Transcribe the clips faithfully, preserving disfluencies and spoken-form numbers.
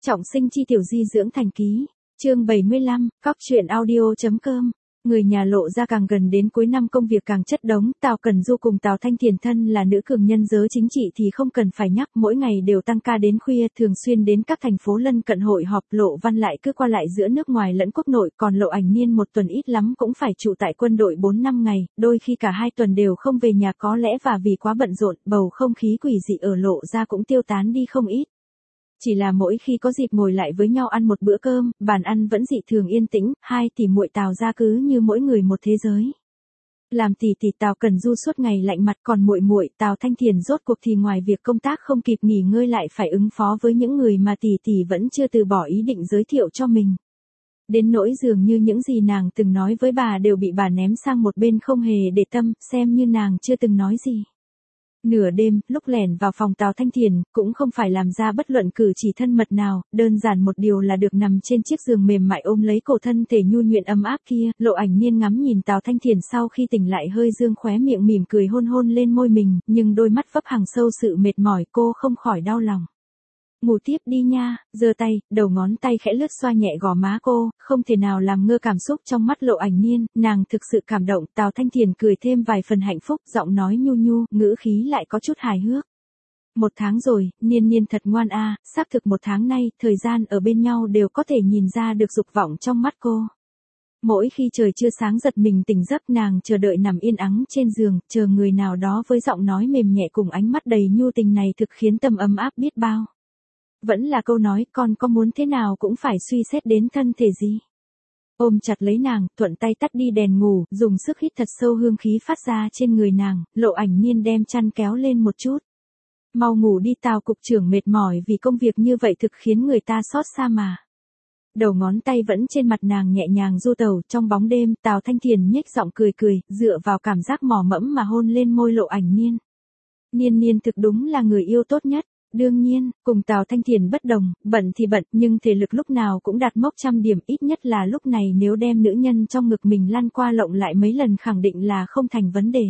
Trọng sinh chi tiểu di dưỡng thành ký, chương bảy mươi lăm, cóc truyện audio.com. Người nhà Lộ ra càng gần đến cuối năm công việc càng chất đống, Tào Cẩn Du cùng Tào Thanh Thiền thân là nữ cường nhân giới chính trị thì không cần phải nhắc, mỗi ngày đều tăng ca đến khuya, thường xuyên đến các thành phố lân cận hội họp. Lộ Văn lại cứ qua lại giữa nước ngoài lẫn quốc nội, còn Lộ Ảnh Niên một tuần ít lắm cũng phải trụ tại quân đội bốn năm ngày, đôi khi cả hai tuần đều không về nhà, có lẽ và vì quá bận rộn, bầu không khí quỷ dị ở Lộ ra cũng tiêu tán đi không ít. Chỉ là mỗi khi có dịp ngồi lại với nhau ăn một bữa cơm, bàn ăn vẫn dị thường yên tĩnh, hai tỷ muội Tào ra cứ như mỗi người một thế giới. Làm tỷ tỷ Tào Cẩn Du suốt ngày lạnh mặt, còn muội muội Tào Thanh Thiền rốt cuộc thì ngoài việc công tác không kịp nghỉ ngơi lại phải ứng phó với những người mà tỷ tỷ vẫn chưa từ bỏ ý định giới thiệu cho mình. Đến nỗi dường như những gì nàng từng nói với bà đều bị bà ném sang một bên không hề để tâm, xem như nàng chưa từng nói gì. Nửa đêm, lúc lẻn vào phòng Tào Thanh Thiền, cũng không phải làm ra bất luận cử chỉ thân mật nào, đơn giản một điều là được nằm trên chiếc giường mềm mại ôm lấy cổ thân thể nhu nhuyễn ấm áp kia. Lộ Ảnh Niên ngắm nhìn Tào Thanh Thiền sau khi tỉnh lại hơi dương khóe miệng mỉm cười hôn hôn lên môi mình, nhưng đôi mắt vấp hàng sâu sự mệt mỏi, cô không khỏi đau lòng. Ngủ tiếp đi nha, giơ tay, đầu ngón tay khẽ lướt xoa nhẹ gò má cô, không thể nào làm ngơ cảm xúc trong mắt Lộ Ảnh Niên, nàng thực sự cảm động. Tào Thanh Thiền cười thêm vài phần hạnh phúc, giọng nói nhu nhu, ngữ khí lại có chút hài hước. Một tháng rồi, Niên Niên thật ngoan a, à, xác thực một tháng nay, thời gian ở bên nhau đều có thể nhìn ra được dục vọng trong mắt cô. Mỗi khi trời chưa sáng giật mình tỉnh giấc, nàng chờ đợi nằm yên ắng trên giường, chờ người nào đó với giọng nói mềm nhẹ cùng ánh mắt đầy nhu tình này thực khiến tâm ấm áp biết bao. Vẫn là câu nói, con có muốn thế nào cũng phải suy xét đến thân thể gì. Ôm chặt lấy nàng, thuận tay tắt đi đèn ngủ, dùng sức hít thật sâu hương khí phát ra trên người nàng. Lộ Ảnh Niên đem chăn kéo lên một chút. Mau ngủ đi, Tào cục trưởng mệt mỏi vì công việc như vậy thực khiến người ta xót xa mà. Đầu ngón tay vẫn trên mặt nàng nhẹ nhàng du tẩu, trong bóng đêm, Tào Thanh Thiền nhếch giọng cười cười, dựa vào cảm giác mò mẫm mà hôn lên môi Lộ Ảnh Niên. Niên Niên thực đúng là người yêu tốt nhất. Đương nhiên, cùng Tào Thanh Thiền bất đồng, bận thì bận, nhưng thể lực lúc nào cũng đạt mốc trăm điểm, ít nhất là lúc này nếu đem nữ nhân trong ngực mình lăn qua lộng lại mấy lần khẳng định là không thành vấn đề.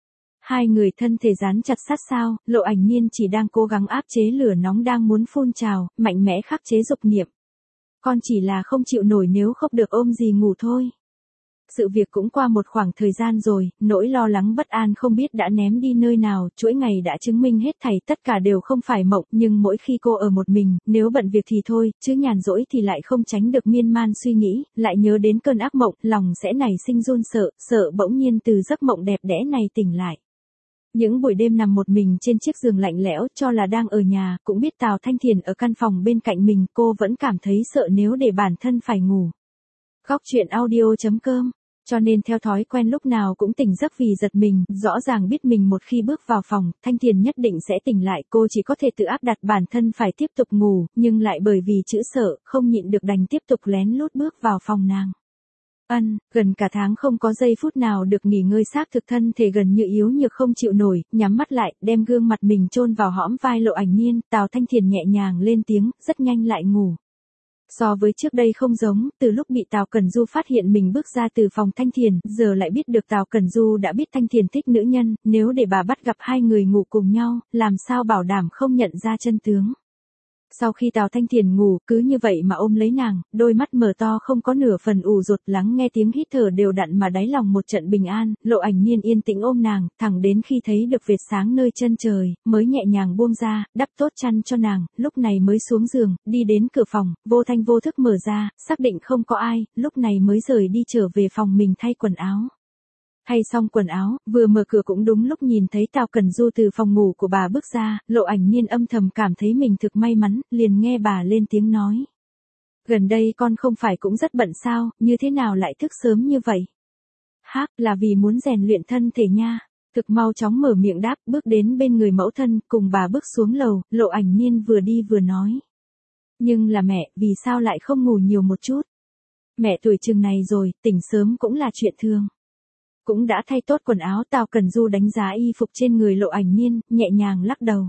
Hai người thân thể dán chặt sát sao, Lộ Ảnh Niên chỉ đang cố gắng áp chế lửa nóng đang muốn phun trào, mạnh mẽ khắc chế dục niệm. Con chỉ là không chịu nổi nếu không được ôm gì ngủ thôi. Sự việc cũng qua một khoảng thời gian rồi, nỗi lo lắng bất an không biết đã ném đi nơi nào, chuỗi ngày đã chứng minh hết thảy tất cả đều không phải mộng, nhưng mỗi khi cô ở một mình, nếu bận việc thì thôi, chứ nhàn rỗi thì lại không tránh được miên man suy nghĩ, lại nhớ đến cơn ác mộng, lòng sẽ nảy sinh run sợ, sợ bỗng nhiên từ giấc mộng đẹp đẽ này tỉnh lại. Những buổi đêm nằm một mình trên chiếc giường lạnh lẽo, cho là đang ở nhà, cũng biết Tào Thanh Thiền ở căn phòng bên cạnh mình, cô vẫn cảm thấy sợ nếu để bản thân phải ngủ. Góc truyện audio.com. Cho nên theo thói quen lúc nào cũng tỉnh giấc vì giật mình, rõ ràng biết mình một khi bước vào phòng, Thanh Thiền nhất định sẽ tỉnh lại, cô chỉ có thể tự áp đặt bản thân phải tiếp tục ngủ, nhưng lại bởi vì chữ sợ, không nhịn được đành tiếp tục lén lút bước vào phòng nàng. Ân, gần cả tháng không có giây phút nào được nghỉ ngơi, xác thực thân thể gần như yếu nhược không chịu nổi, nhắm mắt lại, đem gương mặt mình chôn vào hõm vai Lộ Ảnh Niên, Tào Thanh Thiền nhẹ nhàng lên tiếng, rất nhanh lại ngủ. So với trước đây không giống, từ lúc bị Tào Cẩn Du phát hiện mình bước ra từ phòng Thanh Thiền, giờ lại biết được Tào Cẩn Du đã biết Thanh Thiền thích nữ nhân, nếu để bà bắt gặp hai người ngủ cùng nhau, làm sao bảo đảm không nhận ra chân tướng. Sau khi Tào Thanh Thiền ngủ, cứ như vậy mà ôm lấy nàng, đôi mắt mở to không có nửa phần ù rột, lắng nghe tiếng hít thở đều đặn mà đáy lòng một trận bình an. Lộ Ảnh Niên yên tĩnh ôm nàng, thẳng đến khi thấy được vệt sáng nơi chân trời, mới nhẹ nhàng buông ra, đắp tốt chăn cho nàng, lúc này mới xuống giường, đi đến cửa phòng, vô thanh vô thức mở ra, xác định không có ai, lúc này mới rời đi trở về phòng mình thay quần áo. Thay xong quần áo, vừa mở cửa cũng đúng lúc nhìn thấy Tào Cẩn Du từ phòng ngủ của bà bước ra, Lộ Ảnh Niên âm thầm cảm thấy mình thực may mắn, liền nghe bà lên tiếng nói. Gần đây con không phải cũng rất bận sao, như thế nào lại thức sớm như vậy? Hác, là vì muốn rèn luyện thân thể nha. Thực mau chóng mở miệng đáp, bước đến bên người mẫu thân, cùng bà bước xuống lầu, Lộ Ảnh Niên vừa đi vừa nói. Nhưng là mẹ, vì sao lại không ngủ nhiều một chút? Mẹ tuổi chừng này rồi, tỉnh sớm cũng là chuyện thường. Cũng đã thay tốt quần áo, Tào Cẩn Du đánh giá y phục trên người Lộ Ảnh Niên, nhẹ nhàng lắc đầu.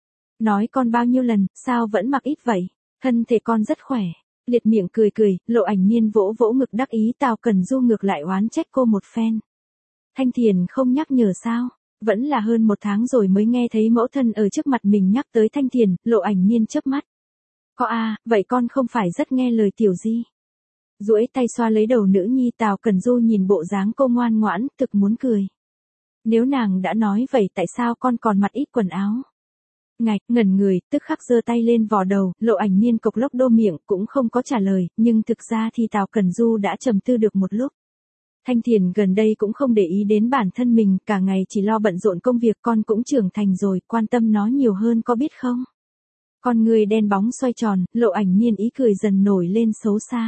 Nói con bao nhiêu lần, sao vẫn mặc ít vậy? Thân thể con rất khỏe. Liệt miệng cười cười, Lộ Ảnh Niên vỗ vỗ ngực đắc ý, Tào Cẩn Du ngược lại oán trách cô một phen. Thanh Thiền không nhắc nhở sao? Vẫn là hơn một tháng rồi mới nghe thấy mẫu thân ở trước mặt mình nhắc tới Thanh Thiền. Lộ Ảnh Niên chớp mắt. Có a, vậy con không phải rất nghe lời Tiểu Di. Duỗi tay xoa lấy đầu nữ nhi, Tào Cẩn Du nhìn bộ dáng cô ngoan ngoãn, thực muốn cười. Nếu nàng đã nói vậy tại sao con còn mặc ít quần áo? Ngạch, ngẩn người, tức khắc giơ tay lên vò đầu, Lộ Ảnh Niên cộc lốc đô miệng cũng không có trả lời, nhưng thực ra thì Tào Cẩn Du đã trầm tư được một lúc. Thanh Thiền gần đây cũng không để ý đến bản thân mình, cả ngày chỉ lo bận rộn công việc, con cũng trưởng thành rồi, quan tâm nó nhiều hơn có biết không? Con người đen bóng xoay tròn, Lộ Ảnh Niên ý cười dần nổi lên xấu xa.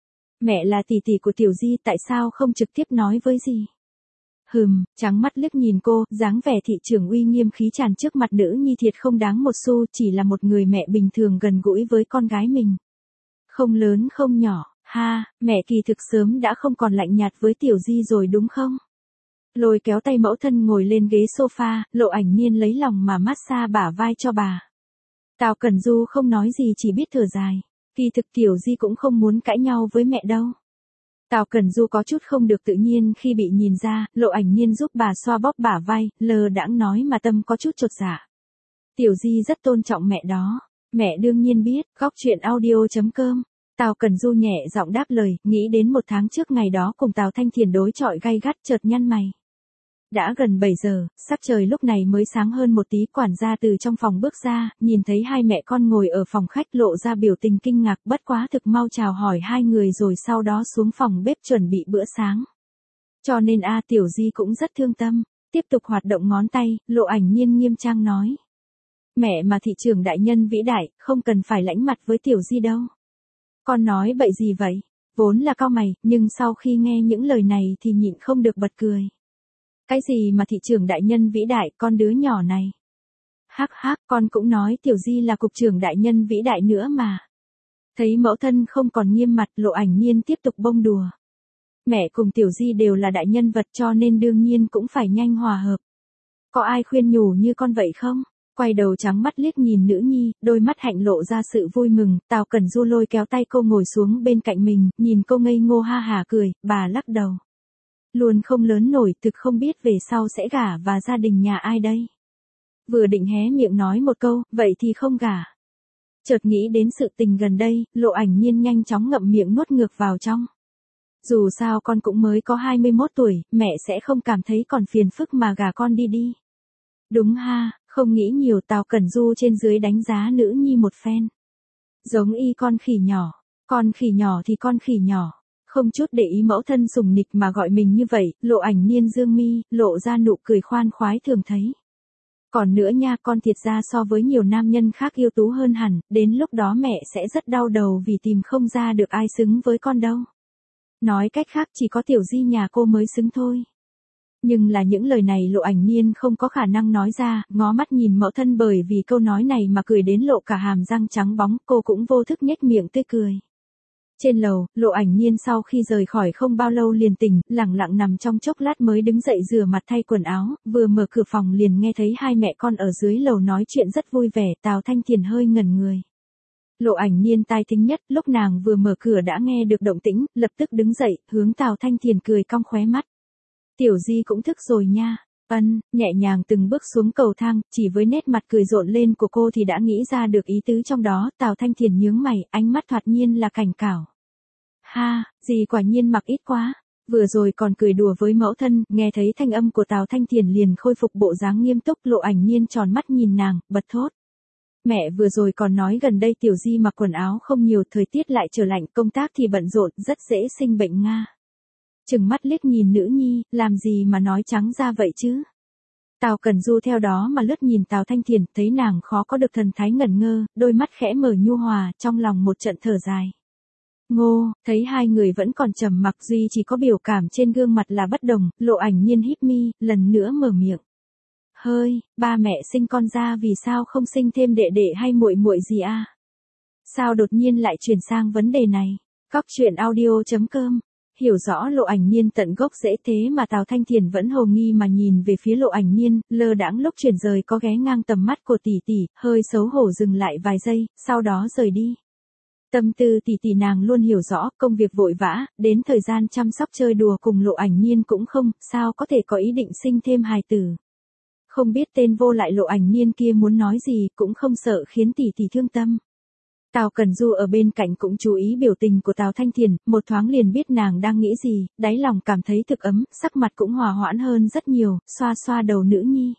Mẹ là tỷ tỷ của Tiểu Di, tại sao không trực tiếp nói với gì? Hừm, trắng mắt liếc nhìn cô, dáng vẻ thị trưởng uy nghiêm khí tràn trước mặt nữ nhi thiệt không đáng một xu, chỉ là một người mẹ bình thường gần gũi với con gái mình. Không lớn không nhỏ, ha, mẹ kỳ thực sớm đã không còn lạnh nhạt với Tiểu Di rồi đúng không? Lôi kéo tay mẫu thân ngồi lên ghế sofa, Lộ Ảnh Niên lấy lòng mà massage bả vai cho bà. Tào Cẩn Du không nói gì chỉ biết thở dài. Kỳ thực Tiểu Di cũng không muốn cãi nhau với mẹ đâu. Tào Cẩn Du có chút không được tự nhiên khi bị nhìn ra, Lộ Ảnh Niên giúp bà xoa bóp bả vai, lờ đãng nói mà tâm có chút chột dạ. Tiểu Di rất tôn trọng mẹ đó. Mẹ đương nhiên biết, góc chuyện audio chấm com. Tào Cẩn Du nhẹ giọng đáp lời, nghĩ đến một tháng trước ngày đó cùng Tào Thanh Thiền đối chọi gay gắt chợt nhăn mày. Đã gần bảy giờ, sắc trời lúc này mới sáng hơn một tí, quản gia từ trong phòng bước ra, nhìn thấy hai mẹ con ngồi ở phòng khách lộ ra biểu tình kinh ngạc, bất quá thực mau chào hỏi hai người rồi sau đó xuống phòng bếp chuẩn bị bữa sáng. Cho nên A Tiểu Di cũng rất thương tâm, tiếp tục hoạt động ngón tay, Lộ Ảnh Niên nghiêm trang nói. Mẹ mà thị trưởng đại nhân vĩ đại, không cần phải lãnh mặt với Tiểu Di đâu. Con nói bậy gì vậy? Vốn là cau mày, nhưng sau khi nghe những lời này thì nhịn không được bật cười. Cái gì mà thị trưởng đại nhân vĩ đại, con đứa nhỏ này. Hắc hắc, con cũng nói Tiểu Di là cục trưởng đại nhân vĩ đại nữa mà. Thấy mẫu thân không còn nghiêm mặt, Lộ Ảnh Niên tiếp tục bông đùa. Mẹ cùng Tiểu Di đều là đại nhân vật cho nên đương nhiên cũng phải nhanh hòa hợp. Có ai khuyên nhủ như con vậy không? Quay đầu trắng mắt liếc nhìn nữ nhi, đôi mắt hạnh lộ ra sự vui mừng, Tào Cẩn Du lôi kéo tay cô ngồi xuống bên cạnh mình, nhìn cô ngây ngô ha hả cười, bà lắc đầu. Luôn không lớn nổi, thực không biết về sau sẽ gả và gia đình nhà ai đây. Vừa định hé miệng nói một câu, vậy thì không gả. Chợt nghĩ đến sự tình gần đây, Lộ Ảnh Niên nhanh chóng ngậm miệng nuốt ngược vào trong. Dù sao con cũng mới có hai mươi mốt tuổi, mẹ sẽ không cảm thấy còn phiền phức mà gả con đi đi. Đúng ha, không nghĩ nhiều, Tào Cẩn Du trên dưới đánh giá nữ nhi một phen. Giống y con khỉ nhỏ, con khỉ nhỏ thì con khỉ nhỏ. Không chút để ý mẫu thân sủng nịch mà gọi mình như vậy, Lộ Ảnh Niên dương mi, lộ ra nụ cười khoan khoái thường thấy. Còn nữa nha, con thiệt ra so với nhiều nam nhân khác ưu tú hơn hẳn, đến lúc đó mẹ sẽ rất đau đầu vì tìm không ra được ai xứng với con đâu. Nói cách khác chỉ có Tiểu Di nhà cô mới xứng thôi. Nhưng là những lời này Lộ Ảnh Niên không có khả năng nói ra, ngó mắt nhìn mẫu thân bởi vì câu nói này mà cười đến lộ cả hàm răng trắng bóng, cô cũng vô thức nhếch miệng tươi cười. Trên lầu, Lộ Ảnh Niên sau khi rời khỏi không bao lâu liền tỉnh, lẳng lặng nằm trong chốc lát mới đứng dậy rửa mặt thay quần áo, vừa mở cửa phòng liền nghe thấy hai mẹ con ở dưới lầu nói chuyện rất vui vẻ, Tào Thanh Thiền hơi ngẩn người. Lộ Ảnh Niên tai thính nhất, lúc nàng vừa mở cửa đã nghe được động tĩnh, lập tức đứng dậy, hướng Tào Thanh Thiền cười cong khóe mắt. Tiểu Di cũng thức rồi nha. Ân, nhẹ nhàng từng bước xuống cầu thang, chỉ với nét mặt cười rộn lên của cô thì đã nghĩ ra được ý tứ trong đó, Tào Thanh Thiền nhướng mày, ánh mắt thoạt nhiên là cảnh cảo. Ha, dì quả nhiên mặc ít quá. Vừa rồi còn cười đùa với mẫu thân, nghe thấy thanh âm của Tào Thanh Thiền liền khôi phục bộ dáng nghiêm túc, Lộ Ảnh Niên tròn mắt nhìn nàng, bật thốt. Mẹ vừa rồi còn nói gần đây Tiểu Di mặc quần áo không nhiều, thời tiết lại trở lạnh, công tác thì bận rộn, rất dễ sinh bệnh nga. Chừng mắt liếc nhìn nữ nhi, làm gì mà nói trắng ra vậy chứ? Tào Cẩn Du theo đó mà lướt nhìn Tào Thanh Thiền, thấy nàng khó có được thần thái ngẩn ngơ, đôi mắt khẽ mở nhu hòa, trong lòng một trận thở dài. Ngô, thấy hai người vẫn còn trầm mặc, duy chỉ có biểu cảm trên gương mặt là bất đồng, Lộ Ảnh Niên híp mi, lần nữa mở miệng. Hơi, ba mẹ sinh con ra vì sao không sinh thêm đệ đệ hay muội muội gì à? Sao đột nhiên lại chuyển sang vấn đề này? Góc chuyện audio chấm com. Hiểu rõ Lộ Ảnh Niên tận gốc dễ thế mà Tào Thanh Thiền vẫn hồ nghi mà nhìn về phía Lộ Ảnh Niên, lơ đãng lúc chuyển rời có ghé ngang tầm mắt của tỷ tỷ, hơi xấu hổ dừng lại vài giây, sau đó rời đi. Tâm tư tỷ tỷ nàng luôn hiểu rõ, công việc vội vã, đến thời gian chăm sóc chơi đùa cùng Lộ Ảnh Niên cũng không, sao có thể có ý định sinh thêm hài tử. Không biết tên vô lại Lộ Ảnh Niên kia muốn nói gì, cũng không sợ khiến tỷ tỷ thương tâm. Tào Cẩn Du ở bên cạnh cũng chú ý biểu tình của Tào Thanh Thiền, một thoáng liền biết nàng đang nghĩ gì, đáy lòng cảm thấy thực ấm, sắc mặt cũng hòa hoãn hơn rất nhiều, xoa xoa đầu nữ nhi.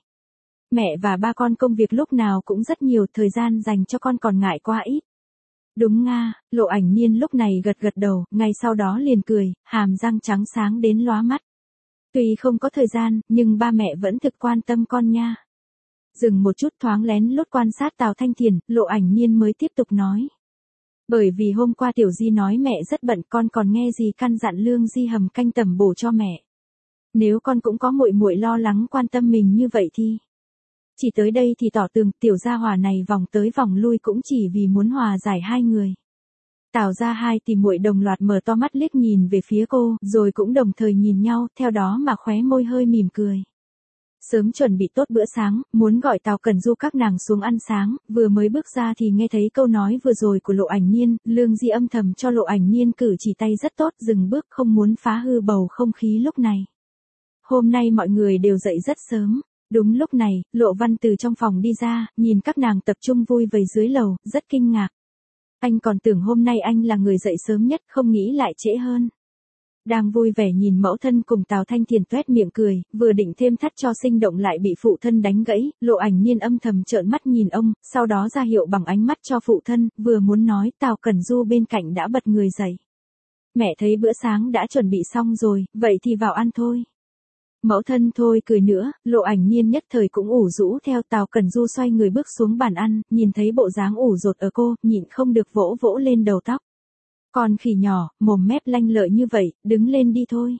Mẹ và ba con công việc lúc nào cũng rất nhiều, thời gian dành cho con còn ngại quá ít. Đúng nga, Lộ Ảnh Niên lúc này gật gật đầu, ngay sau đó liền cười, hàm răng trắng sáng đến lóa mắt. Tuy không có thời gian, nhưng ba mẹ vẫn thực quan tâm con nha. Dừng một chút thoáng lén lút quan sát Tào Thanh Thiền, Lộ Ảnh Niên mới tiếp tục nói. Bởi vì hôm qua Tiểu Di nói mẹ rất bận, con còn nghe gì căn dặn Lương Di hầm canh tẩm bổ cho mẹ. Nếu con cũng có muội muội lo lắng quan tâm mình như vậy thì... Chỉ tới đây thì tỏ tường, tiểu gia hòa này vòng tới vòng lui cũng chỉ vì muốn hòa giải hai người. Tào gia hai tỷ muội đồng loạt mở to mắt liếc nhìn về phía cô, rồi cũng đồng thời nhìn nhau, theo đó mà khóe môi hơi mỉm cười. Sớm chuẩn bị tốt bữa sáng, muốn gọi Tào Cẩn Du các nàng xuống ăn sáng, vừa mới bước ra thì nghe thấy câu nói vừa rồi của Lộ Ảnh Niên, Lương Di âm thầm cho Lộ Ảnh Niên cử chỉ tay rất tốt, dừng bước không muốn phá hư bầu không khí lúc này. Hôm nay mọi người đều dậy rất sớm. Đúng lúc này, Lộ Văn từ trong phòng đi ra, nhìn các nàng tập trung vui vầy dưới lầu, rất kinh ngạc. Anh còn tưởng hôm nay anh là người dậy sớm nhất, không nghĩ lại trễ hơn. Đang vui vẻ nhìn mẫu thân cùng Tào Thanh Thiền toét miệng cười, vừa định thêm thắt cho sinh động lại bị phụ thân đánh gãy, Lộ Ảnh Niên âm thầm trợn mắt nhìn ông, sau đó ra hiệu bằng ánh mắt cho phụ thân, vừa muốn nói Tào Cẩn Du bên cạnh đã bật người dậy. Mẹ thấy bữa sáng đã chuẩn bị xong rồi, vậy thì vào ăn thôi. Mẫu thân thôi cười nữa, Lộ Ảnh Niên nhất thời cũng ủ rũ theo Tào Cẩn Du xoay người bước xuống bàn ăn, nhìn thấy bộ dáng ủ rột ở cô, nhịn không được vỗ vỗ lên đầu tóc. Còn khỉ nhỏ, mồm mép lanh lợi như vậy, đứng lên đi thôi.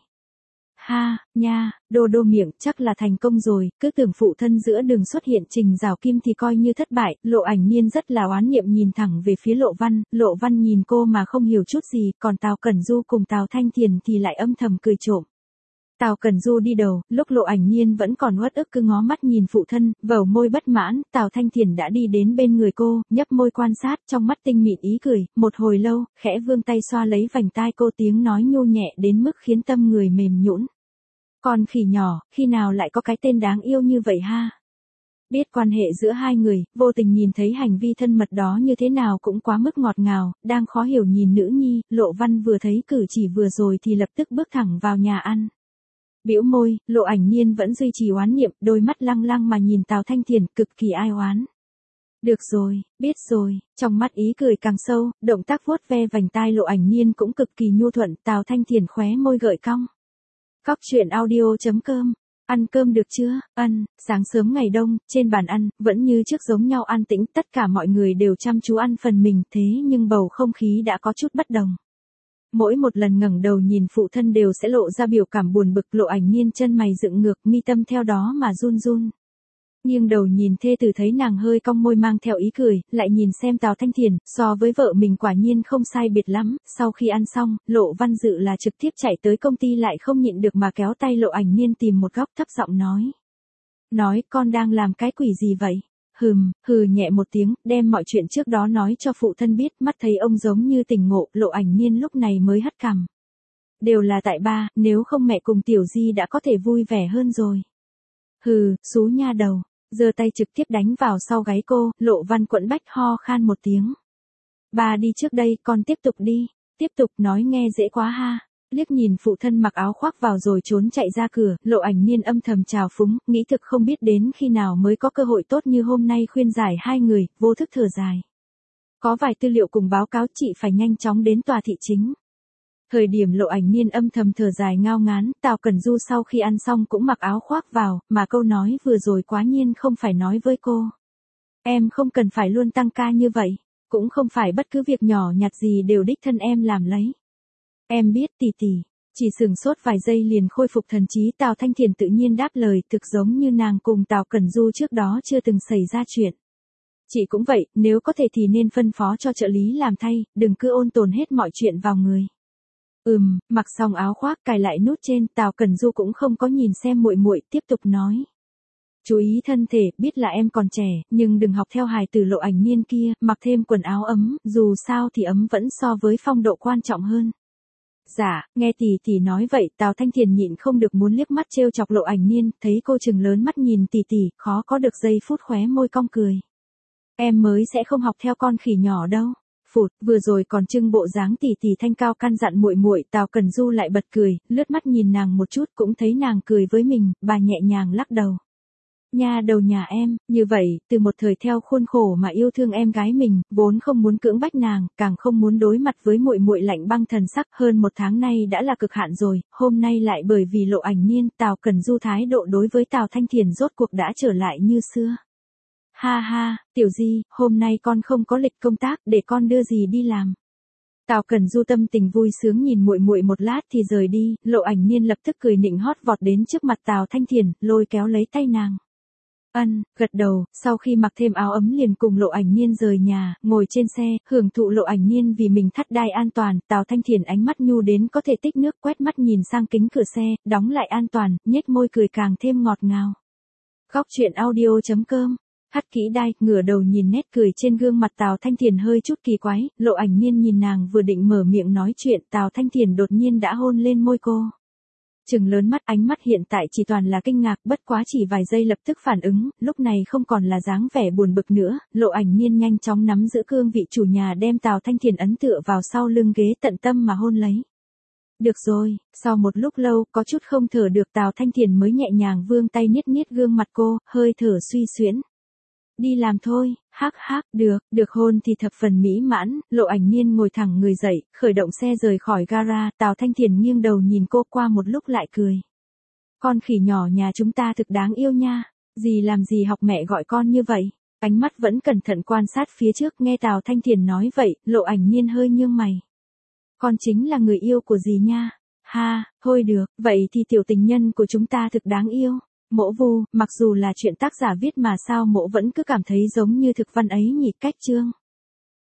Ha, nha, đô đô miệng, chắc là thành công rồi, cứ tưởng phụ thân giữa đường xuất hiện Trình Rào Kim thì coi như thất bại, Lộ Ảnh Niên rất là oán niệm nhìn thẳng về phía Lộ Văn, Lộ Văn nhìn cô mà không hiểu chút gì, còn Tào Cẩn Du cùng Tào Thanh Thiền thì lại âm thầm cười trộm. Tào Cẩn Du đi đầu, lúc Lộ Ảnh Niên vẫn còn uất ức cứ ngó mắt nhìn phụ thân, vẩu môi bất mãn, Tào Thanh Thiền đã đi đến bên người cô, nhấp môi quan sát, trong mắt tinh mịn ý cười, một hồi lâu, khẽ vươn tay xoa lấy vành tai cô, tiếng nói nhu nhẹ đến mức khiến tâm người mềm nhũn. Còn khỉ nhỏ, khi nào lại có cái tên đáng yêu như vậy ha? Biết quan hệ giữa hai người, vô tình nhìn thấy hành vi thân mật đó như thế nào cũng quá mức ngọt ngào, đang khó hiểu nhìn nữ nhi, Lộ Văn vừa thấy cử chỉ vừa rồi thì lập tức bước thẳng vào nhà ăn. Bĩu môi, Lộ Ảnh Niên vẫn duy trì oán niệm, đôi mắt lăng lăng mà nhìn Tào Thanh Thiền, cực kỳ ai oán. Được rồi, biết rồi, trong mắt ý cười càng sâu, động tác vuốt ve vành tai Lộ Ảnh Niên cũng cực kỳ nhu thuận, Tào Thanh Thiền khóe môi gợi cong. Cóc truyện audio chấm com, ăn cơm được chưa? Ăn, sáng sớm ngày đông, trên bàn ăn, vẫn như trước giống nhau an tĩnh, tất cả mọi người đều chăm chú ăn phần mình, thế nhưng bầu không khí đã có chút bất đồng. Mỗi một lần ngẩng đầu nhìn phụ thân đều sẽ lộ ra biểu cảm buồn bực, Lộ Ảnh Niên chân mày dựng ngược, mi tâm theo đó mà run run. Nghiêng đầu nhìn thê tử thấy nàng hơi cong môi mang theo ý cười, lại nhìn xem Tào Thanh Thiền, so với vợ mình quả nhiên không sai biệt lắm, sau khi ăn xong, Lộ Văn Dự là trực tiếp chạy tới công ty lại không nhịn được mà kéo tay Lộ Ảnh Niên tìm một góc thấp giọng nói. Nói con đang làm cái quỷ gì vậy? Hừm, hừ nhẹ một tiếng, đem mọi chuyện trước đó nói cho phụ thân biết, mắt thấy ông giống như tỉnh ngộ, Lộ Ảnh Niên lúc này mới hất cằm. Đều là tại ba, nếu không mẹ cùng Tiểu Di đã có thể vui vẻ hơn rồi. Hừ, xú nha đầu, giơ tay trực tiếp đánh vào sau gáy cô, Lộ Văn quẫn bách ho khan một tiếng. Ba đi trước đây, con tiếp tục đi, tiếp tục nói nghe dễ quá ha. Liếc nhìn phụ thân mặc áo khoác vào rồi trốn chạy ra cửa, Lộ Ảnh Niên âm thầm trào phúng, nghĩ thực không biết đến khi nào mới có cơ hội tốt như hôm nay khuyên giải hai người, vô thức thở dài. Có vài tư liệu cùng báo cáo chị phải nhanh chóng đến tòa thị chính. Thời điểm Lộ Ảnh Niên âm thầm thở dài ngao ngán, Tào Cẩn Du sau khi ăn xong cũng mặc áo khoác vào, mà câu nói vừa rồi quá nhiên không phải nói với cô. Em không cần phải luôn tăng ca như vậy, cũng không phải bất cứ việc nhỏ nhặt gì đều đích thân em làm lấy. Em biết tỷ tỷ, chỉ sừng sốt vài giây liền khôi phục thần trí, Tào Thanh Thiền tự nhiên đáp lời, thực giống như nàng cùng Tào Cẩn Du trước đó chưa từng xảy ra chuyện. Chị cũng vậy, nếu có thể thì nên phân phó cho trợ lý làm thay, đừng cứ ôn tồn hết mọi chuyện vào người. Ừm, mặc xong áo khoác cài lại nút trên, Tào Cẩn Du cũng không có nhìn xem muội muội, tiếp tục nói. Chú ý thân thể, biết là em còn trẻ, nhưng đừng học theo hài tử Lộ Ảnh Niên kia, mặc thêm quần áo ấm, dù sao thì ấm vẫn so với phong độ quan trọng hơn. Dạ, nghe tỷ tỷ nói vậy, Tào Thanh Thiền nhịn không được muốn liếc mắt trêu chọc Lộ Ảnh Niên, thấy cô trừng lớn mắt nhìn tỷ tỷ, khó có được giây phút khóe môi cong cười. Em mới sẽ không học theo con khỉ nhỏ đâu. phụt, vừa rồi còn trưng bộ dáng tỉ tỉ thanh cao căn dặn muội muội, Tào Cẩn Du lại bật cười, lướt mắt nhìn nàng một chút cũng thấy nàng cười với mình, bà nhẹ nhàng lắc đầu. Nha đầu nhà em, như vậy, từ một thời theo khuôn khổ mà yêu thương em gái mình, vốn không muốn cưỡng bách nàng, càng không muốn đối mặt với muội muội lạnh băng thần sắc, hơn một tháng nay đã là cực hạn rồi, hôm nay lại bởi vì Lộ Ảnh Niên, Tào Cẩn Du thái độ đối với Tào Thanh Thiền rốt cuộc đã trở lại như xưa. Ha ha, tiểu Di, hôm nay con không có lịch công tác, để con đưa gì đi làm. Tào Cẩn Du tâm tình vui sướng nhìn muội muội một lát thì rời đi, Lộ Ảnh Niên lập tức cười nịnh hót vọt đến trước mặt Tào Thanh Thiền, lôi kéo lấy tay nàng. Ân, gật đầu, sau khi mặc thêm áo ấm liền cùng Lộ Ảnh Niên rời nhà, ngồi trên xe, hưởng thụ Lộ Ảnh Niên vì mình thắt đai an toàn, Tào Thanh Thiền ánh mắt nhu đến có thể tích nước, quét mắt nhìn sang kính cửa xe, đóng lại an toàn, nhếch môi cười càng thêm ngọt ngào. Góc truyện audio chấm com. Hắt kỹ đai, ngửa đầu nhìn nét cười trên gương mặt Tào Thanh Thiền hơi chút kỳ quái, Lộ Ảnh Niên nhìn nàng vừa định mở miệng nói chuyện, Tào Thanh Thiền đột nhiên đã hôn lên môi cô. Trừng lớn mắt, ánh mắt hiện tại chỉ toàn là kinh ngạc, bất quá chỉ vài giây lập tức phản ứng, lúc này không còn là dáng vẻ buồn bực nữa, Lộ Ảnh Niên nhanh chóng nắm giữ cương vị chủ nhà đem Tào Thanh Thiền ấn tựa vào sau lưng ghế tận tâm mà hôn lấy. Được rồi, sau một lúc lâu, có chút không thở được Tào Thanh Thiền mới nhẹ nhàng vươn tay niết niết gương mặt cô, hơi thở suy xuyễn. Đi làm thôi, hắc hắc, được, được hôn thì thập phần mỹ mãn, Lộ Ảnh Niên ngồi thẳng người dậy, khởi động xe rời khỏi gara, Tào Thanh Thiền nghiêng đầu nhìn cô qua một lúc lại cười. Con khỉ nhỏ nhà chúng ta thực đáng yêu nha, gì làm gì học mẹ gọi con như vậy, ánh mắt vẫn cẩn thận quan sát phía trước, nghe Tào Thanh Thiền nói vậy, Lộ Ảnh Niên hơi nhướng mày. Con chính là người yêu của dì nha, ha, thôi được, vậy thì tiểu tình nhân của chúng ta thực đáng yêu. Mỗ Vu, mặc dù là chuyện tác giả viết mà sao mỗ vẫn cứ cảm thấy giống như thực văn ấy nhỉ, cách chương.